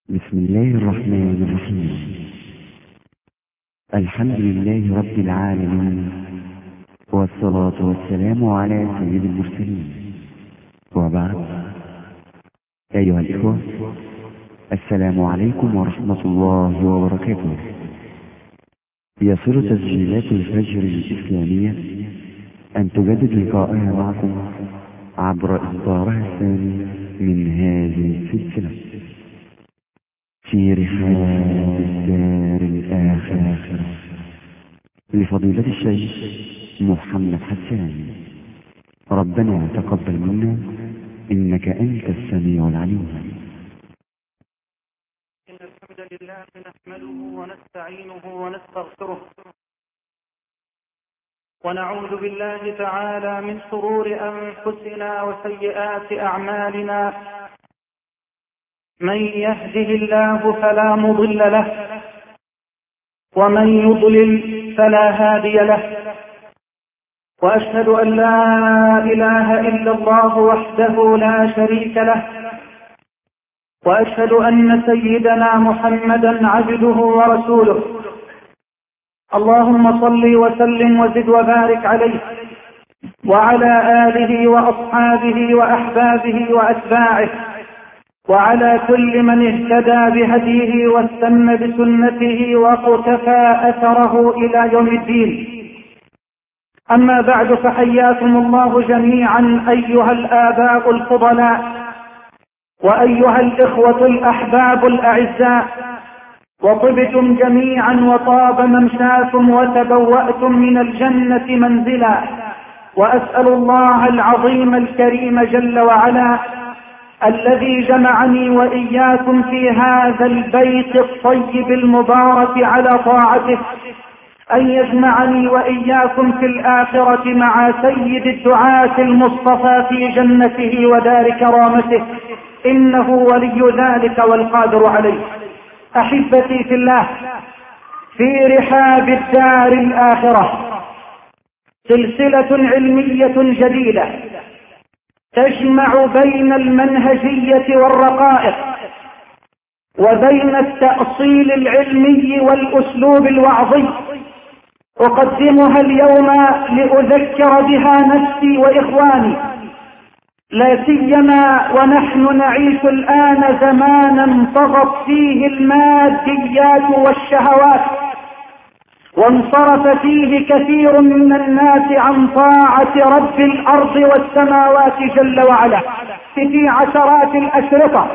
بسم الله الرحمن الرحيم. الحمد لله رب العالمين، والصلاة والسلام على سيد المرسلين، وبعد. أيها الإخوة، السلام عليكم ورحمة الله وبركاته. يسر تسجيلات الفجر الإسلامية أن تجدد لقاءها معكم عبر إصدارها الثاني من هذه السلسلة في رحاب الدار الآخرة لفضيلة الشيخ محمد حسان. ربنا تقبل منا إنك أنت السميع العليم. إن الحمد لله نحمده ونستعينه ونستغفره، ونعوذ بالله تعالى من شرور أنفسنا وسيئات أعمالنا. من يهده الله فلا مضل له، ومن يضلل فلا هادي له. وأشهد أن لا إله إلا الله وحده لا شريك له، وأشهد أن سيدنا محمدا عبده ورسوله. اللهم صل وسلم وزد وبارك عليه وعلى آله وأصحابه وأحبابه وأتباعه، وعلى كل من اهتدى بهديه واستنى بسنته وقتفى أثره إلى يوم الدين. أما بعد، فحياكم الله جميعا أيها الآباء الفضلاء، وأيها الإخوة الأحباب الأعزاء، وطبتم جميعا وطاب ممشاكم وتبوأتم من الجنة منزلا. وأسأل الله العظيم الكريم جل وعلا الذي جمعني وإياكم في هذا البيت الطيب المبارك على طاعته أن يجمعني وإياكم في الآخرة مع سيد الدعاة المصطفى في جنته ودار كرامته، إنه ولي ذلك والقادر عليه. أحبتي في الله، في رحاب الدار الآخرة سلسلة علمية جديدة تجمع بين المنهجية والرقائق، وبين التأصيل العلمي والأسلوب الوعظي. أقدمها اليوم لأذكر بها نفسي وإخواني، لا سيما ونحن نعيش الآن زمانا طغت فيه الماديات والشهوات، وانصرف فيه كثير من الناس عن طاعة رب الأرض والسماوات جل وعلا في عشرات الأشرطة.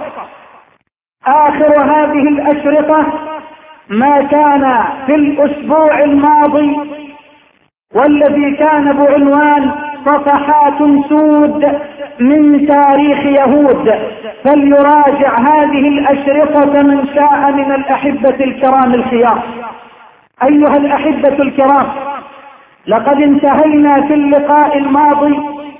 آخر هذه الأشرطة ما كان في الأسبوع الماضي، والذي كان بعنوان صفحات سود من تاريخ يهود. فليراجع هذه الأشرطة من شاء من الأحبة الكرام الخيار. أيها الأحبة الكرام، لقد انتهينا في اللقاء الماضي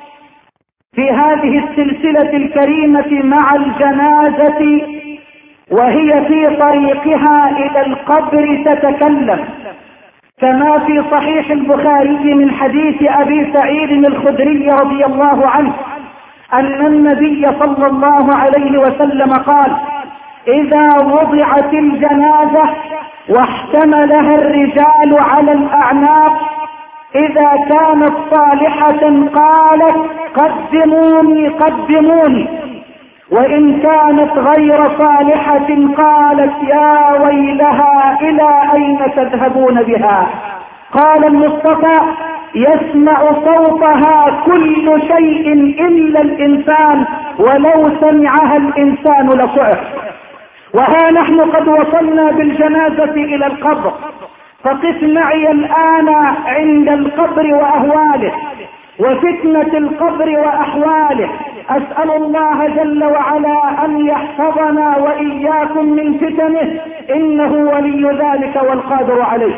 في هذه السلسلة الكريمة مع الجنازة وهي في طريقها إلى القبر تتكلم، كما في صحيح البخاري من حديث أبي سعيد الخدري رضي الله عنه أن النبي صلى الله عليه وسلم قال: إذا وضعت الجنازة واحتملها الرجال على الأعناق، إذا كانت صالحة قالت: قدموني قدموني، وإن كانت غير صالحة قالت: يا ويلها إلى أين تذهبون بها؟ قال المصطفى: يسمع صوتها كل شيء إلا الإنسان، ولو سمعها الإنسان لصعق. وها نحن قد وصلنا بالجنازة إلى القبر، فقف معي الآن عند القبر وأهواله وفتنة القبر وأحواله. أسأل الله جل وعلا أن يحفظنا وإياكم من فتنه، إنه ولي ذلك والقادر عليه.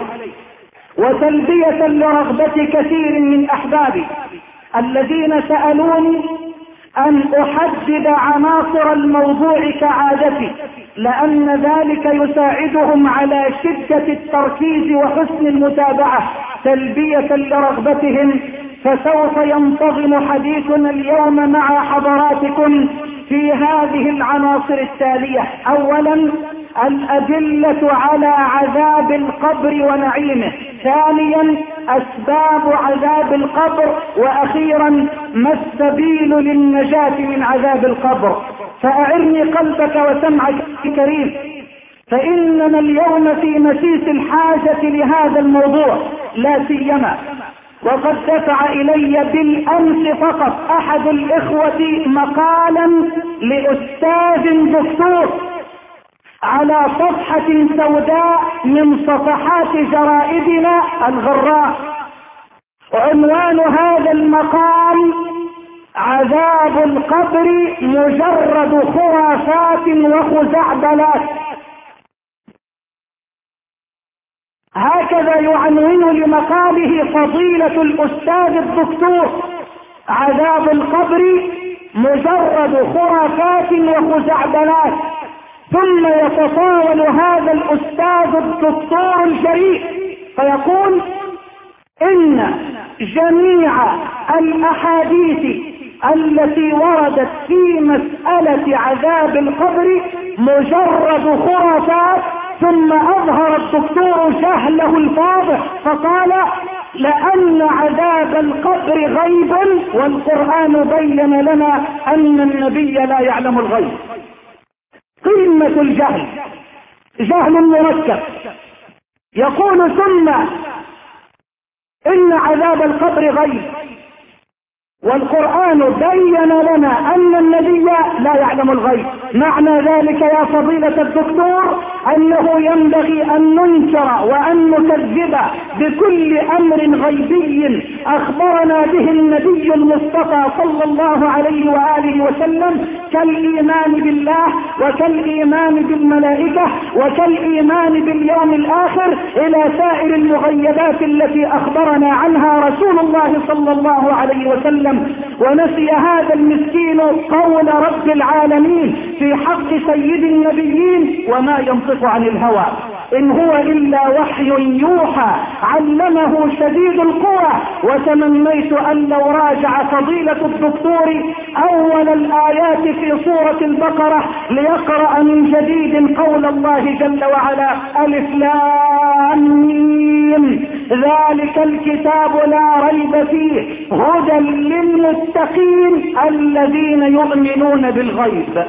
وتلبية لرغبة كثير من أحبابي الذين سألوني أن أحدد عناصر الموضوع كعادتي، لأن ذلك يساعدهم على شدة التركيز وحسن المتابعة تلبية لرغبتهم. فسوف ينتظم حديثنا اليوم مع حضراتكم في هذه العناصر التالية: أولا الأدلة على عذاب القبر ونعيمه، ثانيا أسباب عذاب القبر، وأخيرا ما السبيل للنجاة من عذاب القبر. فأعرني قلبك وسمعك الكريم، فإننا اليوم في مسيس الحاجة لهذا الموضوع لا سيما، وقد دفع إلي بالأمس فقط أحد الإخوة مقالا لأستاذ دكتور على صفحة سوداء من صفحات جرائدنا الغراء، عنوان هذا المقال: عذاب القبر مجرد خرافات وخزعبلات. هكذا يعنون لمقاله فضيلة الأستاذ الدكتور: عذاب القبر مجرد خرافات وخزعبلات. ثم يتطاول هذا الأستاذ الدكتور الجريء فيقول إن جميع الأحاديث التي وردت في مسألة عذاب القبر مجرد خرافات. ثم أظهر الدكتور جهله الفاضح فقال: لأن عذاب القبر غيب، والقرآن بين لنا أن النبي لا يعلم الغيب. قمة الجهل، جهل مركب. يقول ثم إن عذاب القبر غيب، والقرآن بين لنا أن النبي لا يعلم الغيب. معنى ذلك يا فضيلة الدكتور أنه ينبغي أن ننكر وأن نكذب بكل أمر غيبي أخبرنا به النبي المصطفى صلى الله عليه وآله وسلم، كالإيمان بالله وكالإيمان بالملائكة وكالإيمان باليوم الآخر، إلى سائر المغيبات التي أخبرنا عنها رسول الله صلى الله عليه وسلم. ونسي هذا المسكين قول رب العالمين في حق سيد النبيين: وما ينطق عن الهوى إن هو إلا وحي يوحى علمه شديد القوى. وتمنيت أن لو راجع فضيلة الدكتور أول الآيات في سورة البقرة ليقرأ من جديد قول الله جل وعلا: ألف لام ميم ذلك الكتاب لا ريب فيه هدى للمتقين الذين يؤمنون بالغيب.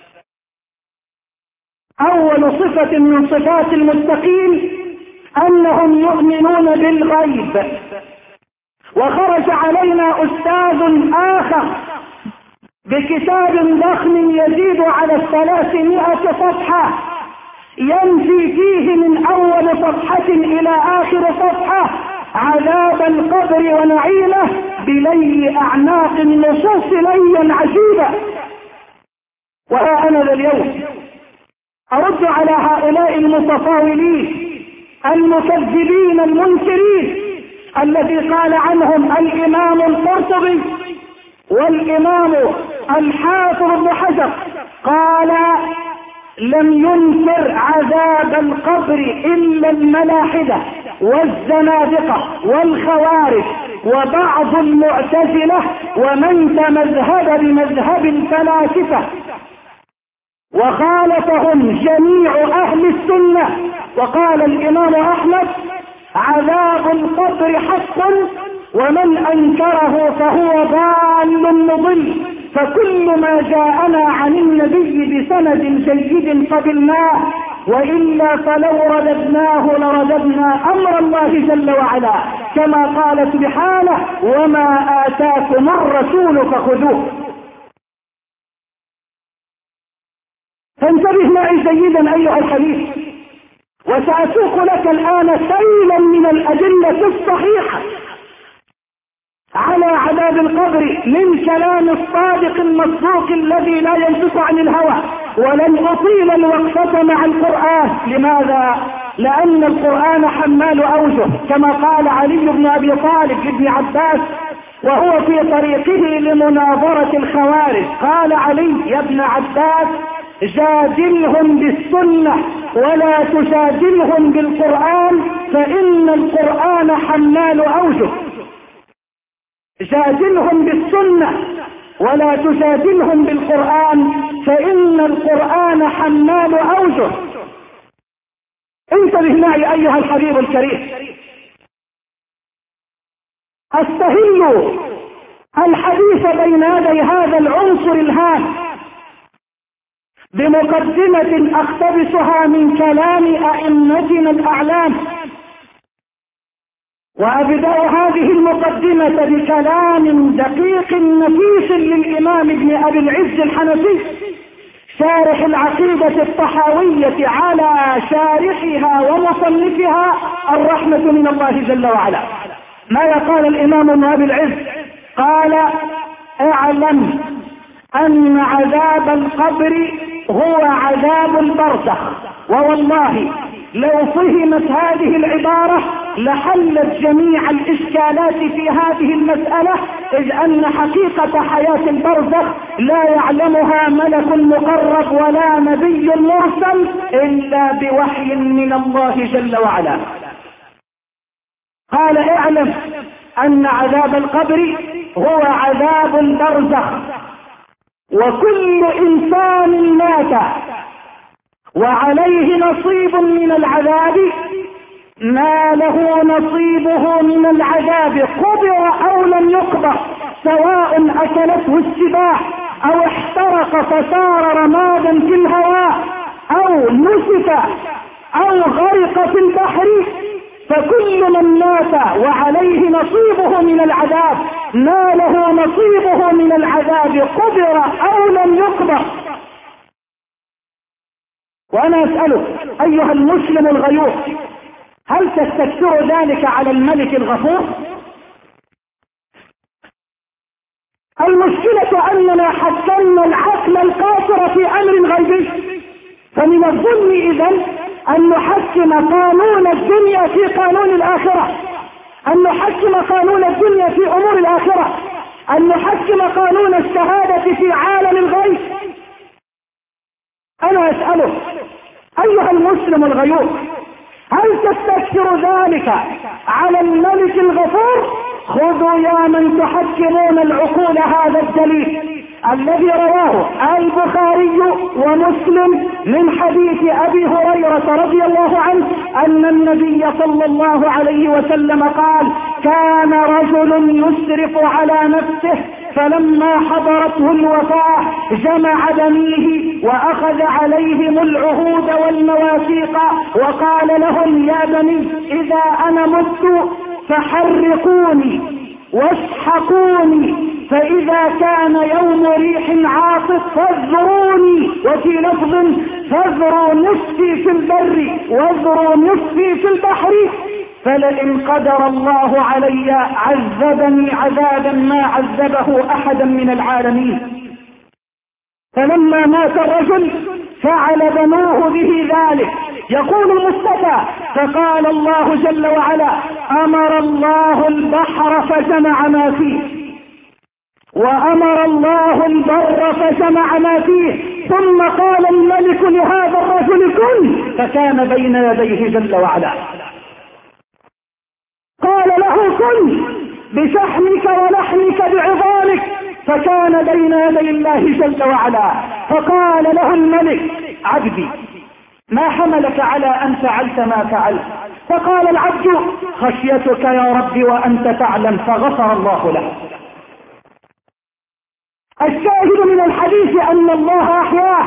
أول صفة من صفات المتقين أنهم يؤمنون بالغيب. وخرج علينا أستاذ آخر بكتاب ضخم يزيد على 300 صفحة، ينفي فيه من أول صفحة إلى آخر صفحة عذاب القبر ونعيمه بلي أعناق النصوص ليا عجيبا. وها أنا اليوم أرد على هؤلاء المتطاولين المكذبين المنكرين الذي قال عنهم الإمام القرطبي والإمام الحافظ ابن حجر، قال: لم ينكر عذاب القبر إلا الملاحدة والزنادقة والخوارج وبعض المعتزلة ومن تمذهب بمذهب الفلاسفة، وخالفهم جميع أهل السنة. وقال الإمام أحمد: عذاب القبر حق، ومن أنكره فهو ضال مضل، فكل ما جاءنا عن النبي بسند جيد قبلناه، وإلا فلو رددناه لرددنا أمر الله جل وعلا، كما قال سبحانه: وما آتاكم الرسول فخذوه. فانتبه معي جيدا أيها الحبيب، وسأسوق لك الآن سيلا من الأدلة الصحيحة على عذاب القبر من كلام الصادق المصدوق الذي لا ينطق عن الهوى. ولن أطيل الوقفة مع القرآن. لماذا؟ لأن القرآن حمال أوجه، كما قال علي بن أبي طالب لابن عباس وهو في طريقه لمناظرة الخوارج، قال علي: يا ابن عباس، جادلهم بالسنة ولا تجادلهم بالقرآن، فإن القرآن حمال أوجه. جادلهم بالسنة ولا تجادلهم بالقرآن فإن القرآن حمال أوجه. انتبه معي أيها الحبيب الكريم. أستهل الحديث بين يدي هذا العنصر الهام بمقدمة أقتبسها من كلام أئمتنا الأعلام، وأبدأ هذه المقدمة بكلام دقيق نفيس للإمام ابن أبي العز الحنفي شارح العقيدة الطحاوية على شارحها ومصنفها الرحمة من الله جل وعلا. ماذا قال الإمام ابن أبي العز؟ قال: اعلم أن عذاب القبر هو عذاب البرزخ. ووالله لو فهمت هذه العبارة لحلت جميع الإشكالات في هذه المسألة، إذ أن حقيقة حياة البرزخ لا يعلمها ملك مقرب ولا نبي مرسل إلا بوحي من الله جل وعلا. قال: اعلم أن عذاب القبر هو عذاب البرزخ، وكل إنسان مات وعليه نصيب من العذاب ناله نصيبه من العذاب قدر أو لم يقدر، سواء أكلته السباع أو احترق فصار رمادا في الهواء أو نسف أو غرق في البحر، فكل من مات وعليه نصيبه من العذاب ناله نصيبه من العذاب قدر أو لم يقدر. وأنا أسألك أيها المسلم الغيور، هل تستكثر ذلك على الملك الغفور؟ المشكلة أننا حكمنا العقل القاصر في أمر غيبي، فمن الظلم إذن أن نحكم قانون الدنيا في قانون الآخرة، أن نحكم قانون الدنيا في أمور الآخرة، أن نحكم قانون الشهادة في عالم الغيب. أنا أسألك أيها المسلم الغيور، هل تستكثر ذلك على الملك الغفور؟ خذوا يا من تحكمون العقول هذا الدليل الذي رواه البخاري ومسلم من حديث أبي هريرة رضي الله عنه أن النبي صلى الله عليه وسلم قال: كان رجل يسرف على نفسه فلما حضرته الوفاة جمع بنيه وأخذ عليهم العهود والمواثيق وقال لهم: يا بني إذا أنا مت فحرقوني واشحقوني، فإذا كان يوم ريح عاصف فاذروني، وفي لفظ فاذروا نصفي في البر واذروا نصفي في البحر، فلئن قدر الله علي عذبني عذابا ما عذبه أحدا من العالمين. فلما مات الرجل فعل بنوه به ذلك. يقول المصطفى: فقال الله جل وعلا: أمر الله البحر فجمع ما فيه، وأمر الله البر فجمع ما فيه، ثم قال الملك لهذا الرجل: كن، فكان بين يديه جل وعلا. قال له: كن بشحمك ولحمك بعظامك، فكان بين يدي الله جل وعلا. فقال له الملك: عبدي ما حملك على أن فعلت ما فعلت؟ فقال العبد: خشيتك يا رب وأنت تعلم، فغفر الله له. الشاهد من الحديث أن الله أحياه،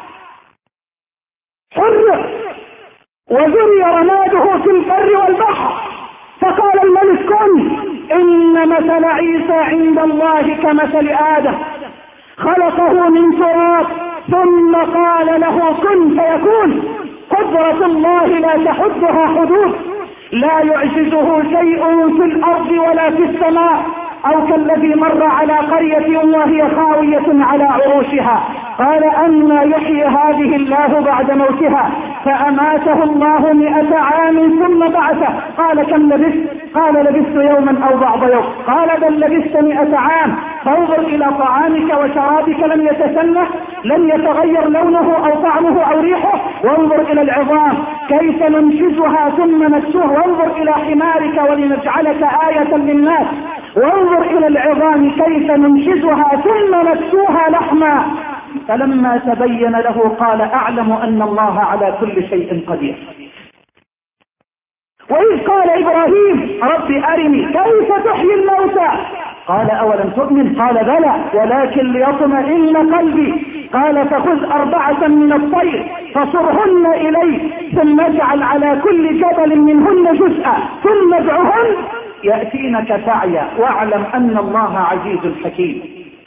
حرق وذري رماده في البر والبحر. فقال الملك: كن، إن مثل عيسى عند الله كمثل آدم، خلقه من تراب ثم قال له: كن فيكون. قدرة الله لا تحدها حدود، لا يعجزه شيء في الأرض ولا في السماء. أو كالذي مر على قرية وهي خاوية على عروشها قال: أن يحيي هذه الله بعد موتها؟ فأماته الله 100 عام ثم بعثه. قال: كم لبثت؟ قال: لبثت يوما أو بعض يوم. قال: بل لبثت 100 عام. فانظر إلى طعامك وشرابك لم يتسنه، لم يتغير لونه أو طعمه أو ريحه. وانظر إلى العظام كيف ننشزها ثم نكسوه. وانظر إلى حمارك ولنجعلك آية للناس. وانظر إلى العظام كيف ننشزها ثم نكسوها لحما. فلما تبين له قال أعلم أن الله على كل شيء قدير. وإذ قال إبراهيم رب أرني كيف تحيي الموتى قال أولم تؤمن قال بلى ولكن ليطمئن قلبي قال فخذ 4 من الطير فصرهن إليك ثم اجعل على كل جبل منهن جزءا ثم ادعهن يأتينك سعيا واعلم أن الله عزيز حكيم.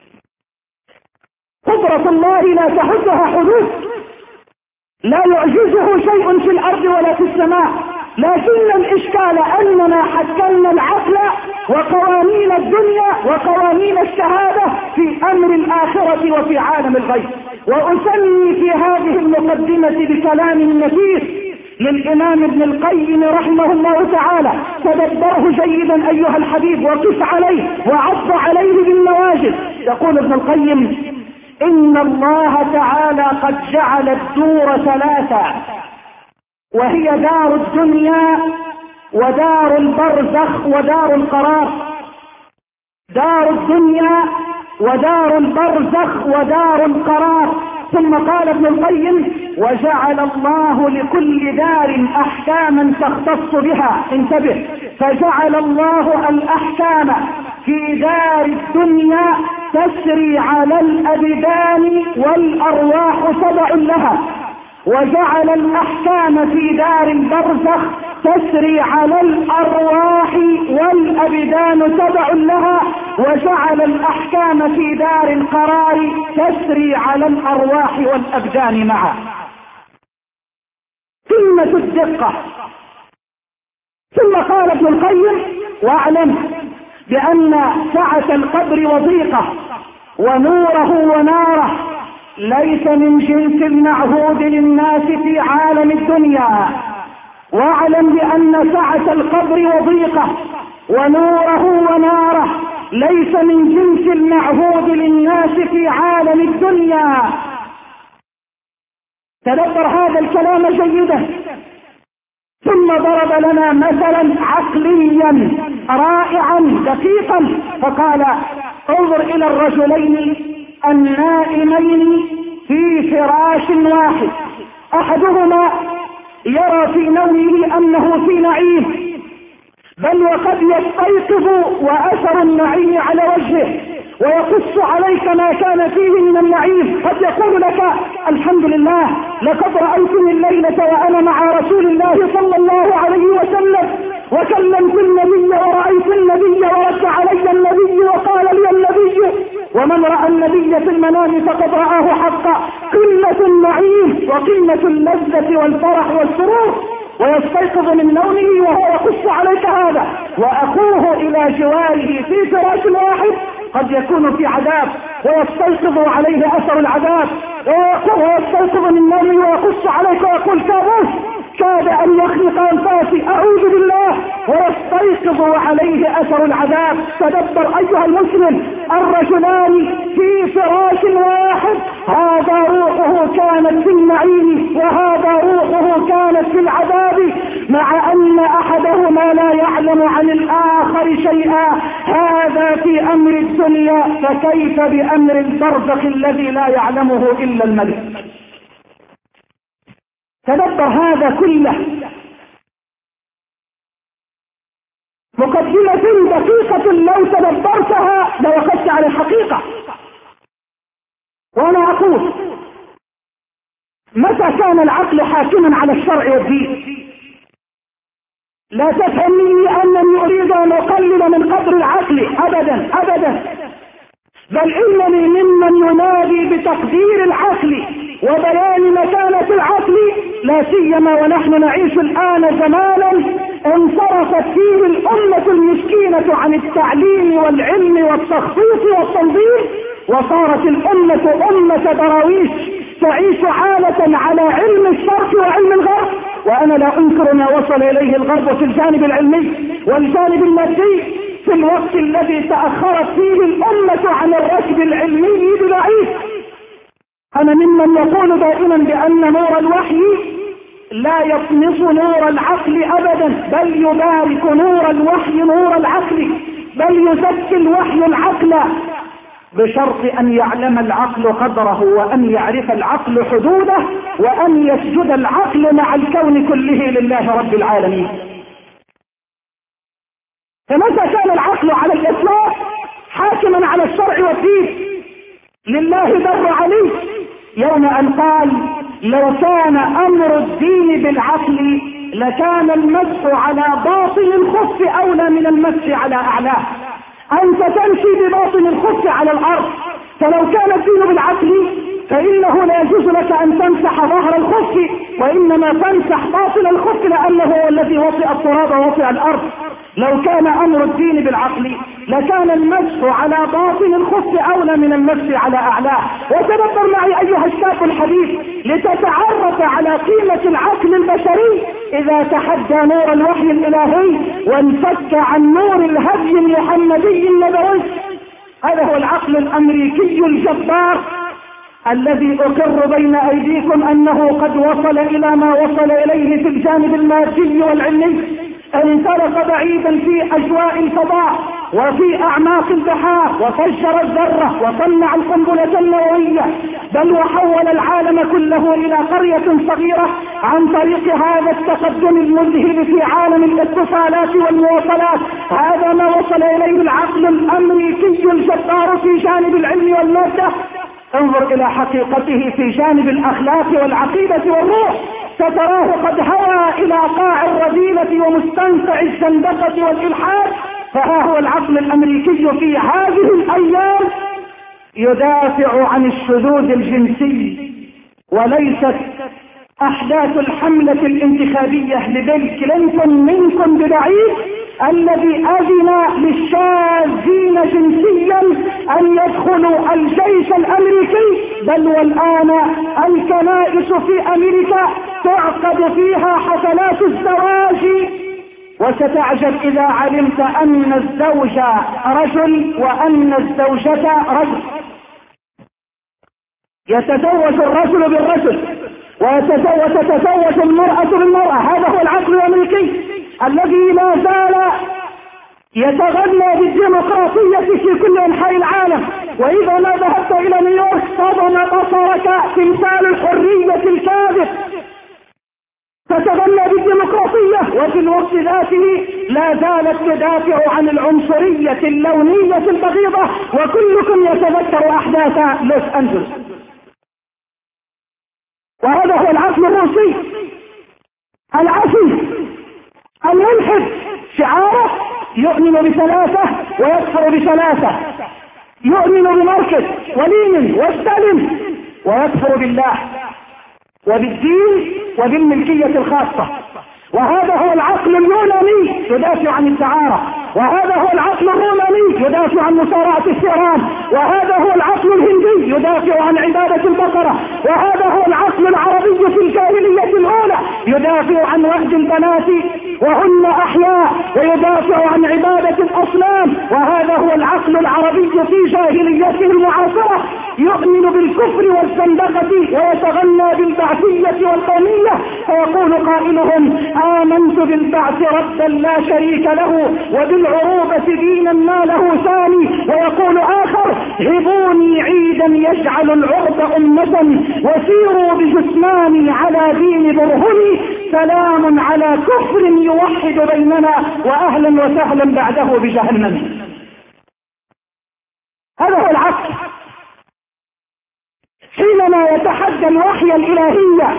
قدرة الله لا تحدها حدود، لا يعجزه شيء في الأرض ولا في السماء، لكن الإشكال أننا حكمنا العقل وقوانين الدنيا وقوانين الشهادة في أمر الآخرة وفي عالم الغيب. وأسمي في هذه المقدمة بكلام نفيس للإمام ابن القيم رحمه الله تعالى، تدبره جيدا أيها الحبيب وقف عليه وعض عليه بالنواجذ. يقول ابن القيم إن الله تعالى قد جعل الدور 3، وهي دار الدنيا ودار البرزخ ودار القرار. دار الدنيا ودار البرزخ ودار القرار. ثم قال ابن القيم وجعل الله لكل دار أحكاما تختص بها. انتبه، فجعل الله الأحكام في دار الدنيا تسري على الأبدان والأرواح تبع لها، وجعل الأحكام في دار البرزخ تسري على الأرواح والأبدان تبع لها، وجعل الأحكام في دار القرار تسري على الأرواح والأبدان معا. قمة الدقة. ثم قال ابن القيم واعلم بأن سعة القبر وضيقة ونوره وناره ليس من جنس المعهود للناس في عالم الدنيا. واعلم بأن سعة القبر وضيقة ونوره وناره ليس من جنس المعهود للناس في عالم الدنيا. تدبر هذا الكلام جيدا. ثم ضرب لنا مثلا عقليا رائعا دقيقا فقال انظر إلى الرجلين النائمين في فراش واحد، أحدهما يرى في نومه أنه في نعيم، بل وقد يستيقظ وأثر النعيم على وجهه ويقص عليك ما كان فيه من النعيم. قد يقول لك الحمد لله لقد رأيتني الليلة وأنا مع رسول الله صلى الله عليه وسلم وكلمت النبي ورأيت النبي ورد علي النبي وقال لي النبي، ومن رأى النبي في المنام فقد رآه حقا. قمة النعيم وقمة اللذة والفرح والسرور، ويستيقظ من نومه وهو يقص عليك هذا، وأخوه إلى جواره في فراش واحد قد يكون في عذاب ويستيقظ عليه أثر العذاب، ويستيقظ من نومه ويقص عليك ويقول كابوس كاد أن يخلق أنفاسي أعوذ بالله، ويستيقظ عليه أثر العذاب. تدبر أيها المسلم، الرجلان في فراش واحد، هذا روحه كانت في النعيم وهذا روحه كانت في العذاب، مع أن أحدهما لا يعلم عن الآخر شيئا. هذا في أمر الدنيا، فكيف بأمر البرزخ الذي لا يعلمه إلا الملك؟ تدبر هذا كله. مقدمة دقيقة لو تدبرتها لوقفت على الحقيقة. وأنا أقول متى كان العقل حاكما على الشرع والدين؟ لا تفهم مني أنني أريد أن أقلل من قدر العقل أبدا أبدا، بل إنني ممن ينادي بتقدير العقل وبيان مكانة العقل، لا سيما ونحن نعيش الآن زمانا انصرفت فيه الأمة المسكينة عن التعليم والعلم والتخطيط والتنظيم، وصارت الأمة أمة دراويش تعيش عالة على علم الشرق وعلم الغرب. وأنا لا أنكر ما وصل إليه الغرب في الجانب العلمي والجانب المادي في الوقت الذي تأخرت فيه الأمة عن الركب العلمي ببعيد. أنا ممن يقول دائما بأن نور الوحي لا يطمس نور العقل أبدا، بل يبارك نور الوحي نور العقل، بل يزكي الوحي العقل بشرط أن يعلم العقل قدره، وأن يعرف العقل حدوده، وأن يسجد العقل مع الكون كله لله رب العالمين. فمتى كان العقل على الإطلاق حاكما على الشرع والدين لله در عليه يوم أن قال: لو كان أمر الدين بالعقل لكان المسح على باطن الخف أولى من المسح على أعلاه. أنت تمشي بباطن الخف على الأرض، فلو كان الدين بالعقل فإنه لا يجوز لك أن تمسح ظهر الخف، وإنما تمسح باطن الخف لأنه هو الذي وطئ التراب ووطئ الأرض. لو كان أمر الدين بالعقل لكان المسح على باطن الخف أولى من المسح على أعلاه. وتدبر معي أيها الشاب الحبيب لتتعرف على قيمة العقل البشري إذا تحدى نور الوحي الإلهي وانفك عن نور الهدي المحمدي النبوي. هذا هو العقل الأمريكي الجبار الذي أقر بين أيديكم أنه قد وصل إلى ما وصل إليه في الجانب المادي والعلمي. انطلق بعيدا في أجواء الفضاء وفي أعماق البحار، وفجر الذرة وصنع القنبلة النووية، بل وحول العالم كله إلى قرية صغيرة عن طريق هذا التقدم المذهل في عالم الاتصالات والمواصلات. هذا ما وصل إليه العقل الأمريكي الجبار في جانب العلم والمادة. انظر إلى حقيقته في جانب الأخلاق والعقيدة والروح، ستراه قد هوى إلى قاع الرذيلة ومستنقع الزندقة والإلحاد. فها هو العقل الأمريكي في هذه الأيام يدافع عن الشذوذ الجنسي. وليست أحداث الحملة الانتخابية لبيل كلينتون منكم ببعيد الذي أذن للشاذين جنسيا أن يدخلوا الجيش الأمريكي، بل والآن الكنائس في أمريكا تعقد فيها حفلات الزواج. وستعجب إذا علمت أن الزوج رجل وأن الزوجة رجل. يتزوج الرجل بالرجل وتتزوج المرأة بالمرأة. هذا هو العقل الأمريكي الذي لا زال يتغنى بالديمقراطية في كل أنحاء العالم. وإذا ما ذهبت إلى نيويورك صدم بصرك تمثال الحرية الكاذب، تتغنى بالديمقراطية وفي الوقت ذاته لا زالت تدافع عن العنصرية اللونية البغيضة. وكلكم يتذكر أحداث لوس أنجلوس. وهذا هو العقل الروسي العفي الملحد، شعاره يؤمن بثلاثة ويكفر بثلاثة، يؤمن بماركس ولينين وستالين ويكفر بالله وبالدين وبالملكية الخاصة. وهذا هو العقل اليوناني يدافع عن الدعارة، وهذا هو العقل الروماني يدافع عن مصارعة الثيران، وهذا هو العقل الهندي يدافع عن عبادة البقرة، وهذا هو العقل العربي في الجاهلية الأولى يدافع عن وأد البنات وهن أحياء، ويدافع عن عبادة الأصنام. وهذا هو العقل العربي في جاهليته المعاصرة يؤمن بالكفر والزندقة ويتغنى بالبعثية والقومية. فيقول قائلهم: آمنت بالبعث ربا لا شريك له وبالعروبة دينا ما له ثاني. ويقول آخر: هبوني عيدا يجعل العرب أمة وسيروا بجثماني على دين برهني. سلام على كفر يوحد بيننا وأهلا وسهلا بعده بجهنم. هذا هو العقل حينما يتحدى الوحي الإلهي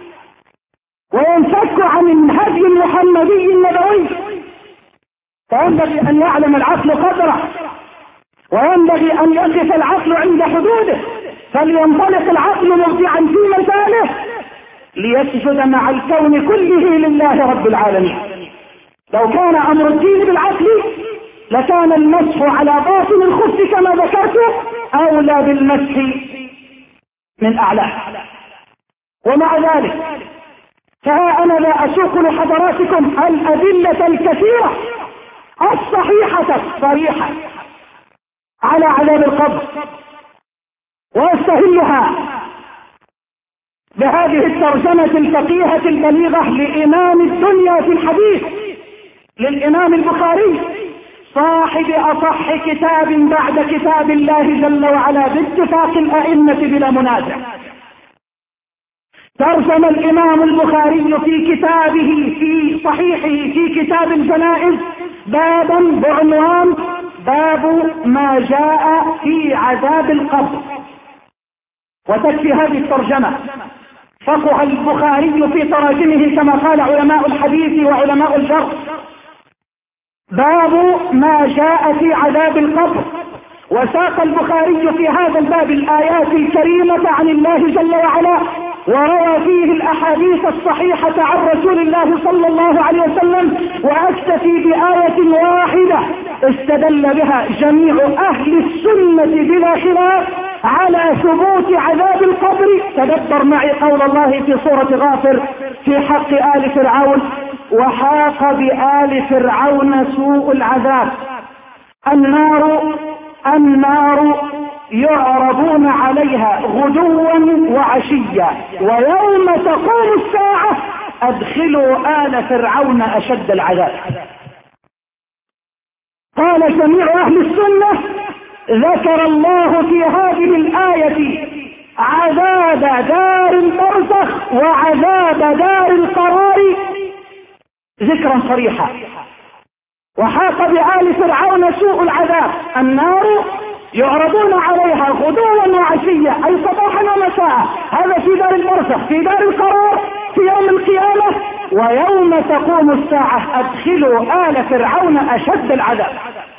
وينفك عن الهدي المحمدي النبوي. فينبغي أن يعلم العقل قدره، وينبغي أن يقف العقل عند حدوده، فلينطلق العقل مبدعا في مثاله ليسجد مع الكون كله لله رب العالمين. لو كان أمر الدين بالعقل لكان المسح على باطن الخف كما ذكرت أولى بالمسح من أعلاه. ومع ذلك فها أنا لا أسوق لحضراتكم الأدلة الكثيرة الصحيحة الصريحة على عذاب القبر، وأستهلها بهذه الترجمة الفقيهة البليغة لإمام الدنيا في الحديث، للإمام البخاري صاحب أصح كتاب بعد كتاب الله جل وعلا باتفاق الأئمة بلا منازع. ترجم الإمام البخاري في كتابه في صحيحه في كتاب الجنائز بابا بعنوان باب ما جاء في عذاب القبر، وتكفي هذه الترجمة فقه البخاري في تراجمه كما قال علماء الحديث وعلماء الجرح. باب ما جاء في عذاب القبر، وساق البخاري في هذا الباب الآيات الكريمة عن الله جل وعلا، وروى فيه الأحاديث الصحيحة عن رسول الله صلى الله عليه وسلم، وأكتفي بآية واحدة استدل بها جميع أهل السنة بلا خلاف على ثبوت عذاب القبر. تدبر معي قول الله في سورة غافر في حق آل فرعون: وحاق بآل فرعون سوء العذاب. النار يعرضون عليها غدوا وعشيا ويوم تقوم الساعة أدخلوا آل فرعون أشد العذاب. قال جميع أهل السنة ذكر الله في هذه الآية عذاب دار البرزخ وعذاب دار القرار ذكرا صريحا. وحاق بآل فرعون سوء العذاب: النار يعرضون عليها غدوا وعشيا، أي صباحا ومساء، هذا في دار البرزخ، في دار القرار، في يوم القيامة. ويوم تقوم الساعة أدخلوا آل فرعون أشد العذاب.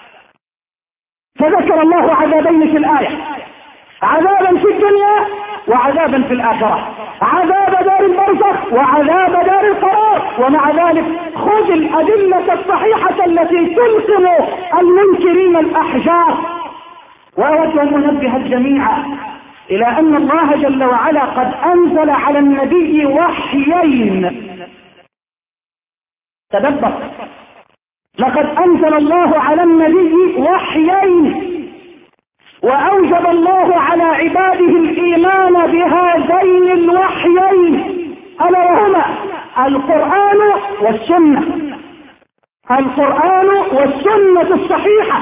فذكر الله عذابين في الآية: عذابا في الدنيا وعذابا في الآخرة، عذاب دار البرزخ وعذاب دار القرار. ومع ذلك خذ الأدلة الصحيحة التي تلقم المنكرين الأحجار. وأود أن أنبه الجميع إلى أن الله جل وعلا قد أنزل على النبي وحيين. تدبر، لقد أنزل الله على النبي وحيين، وأوجب الله على عباده الإيمان بهذين الوحيين، ألا وهما القرآن والسنة. القرآن والسنة الصحيحة.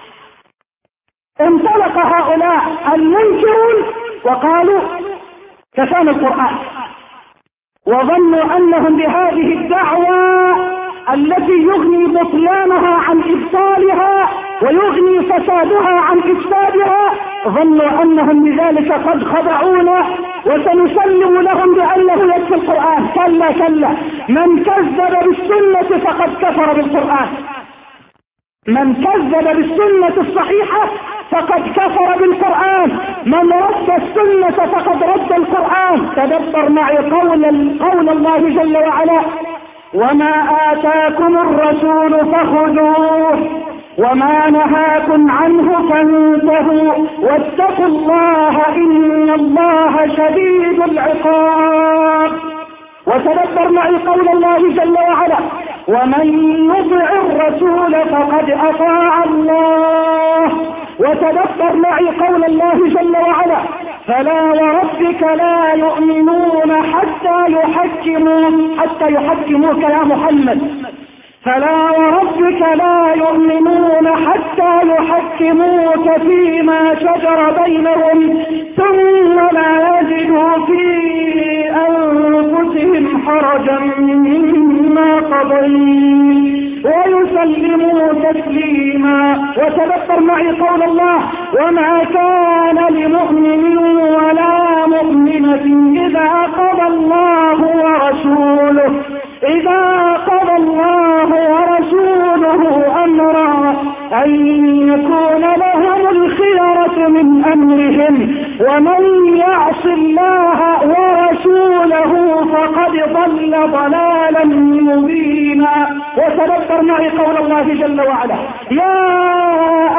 انطلق هؤلاء المنكرون وقالوا كفانا القرآن، وظنوا أنهم بهذه الدعوة التي يغني بطلانها عن إبطالها ويغني فسادها عن إفسادها، ظنوا أنهم بذلك قد خدعونا وسنسلم لهم بأنه يكفي القرآن. كلا كلا، من كذب بالسنة فقد كفر بالقرآن. من كذب بالسنة الصحيحة فقد كفر بالقرآن، من رد السنة فقد رد القرآن. تدبر معي قول الله جل وعلا: وما آتاكم الرسول فخذوه وما نهاكم عنه فانتهوا واتقوا الله إن الله شديد العقاب. وتدبر معي قول الله جل وعلا: ومن يطع الرسول فقد أطاع الله. وتدبر معي قول الله جل وعلا: فلا وربك لا يؤمنون حتى يحكموك يا محمد. فلا وربك لا يؤمنون حتى يحكموك فيما شجر بينهم ثم لا يجدوا في أنفسهم حرجا مما قضيت ويسلموا تسليما. وتذكر معي قول الله: وما كان لمؤمن ولا مؤمنة إذا قضى الله ورسوله أمرا أن يكون لهم الخيرة من أمرهم ومن يعص الله ورسوله فقد ضل ضلالا مبينا. وتذكر معي قول الله جل وعلا: يا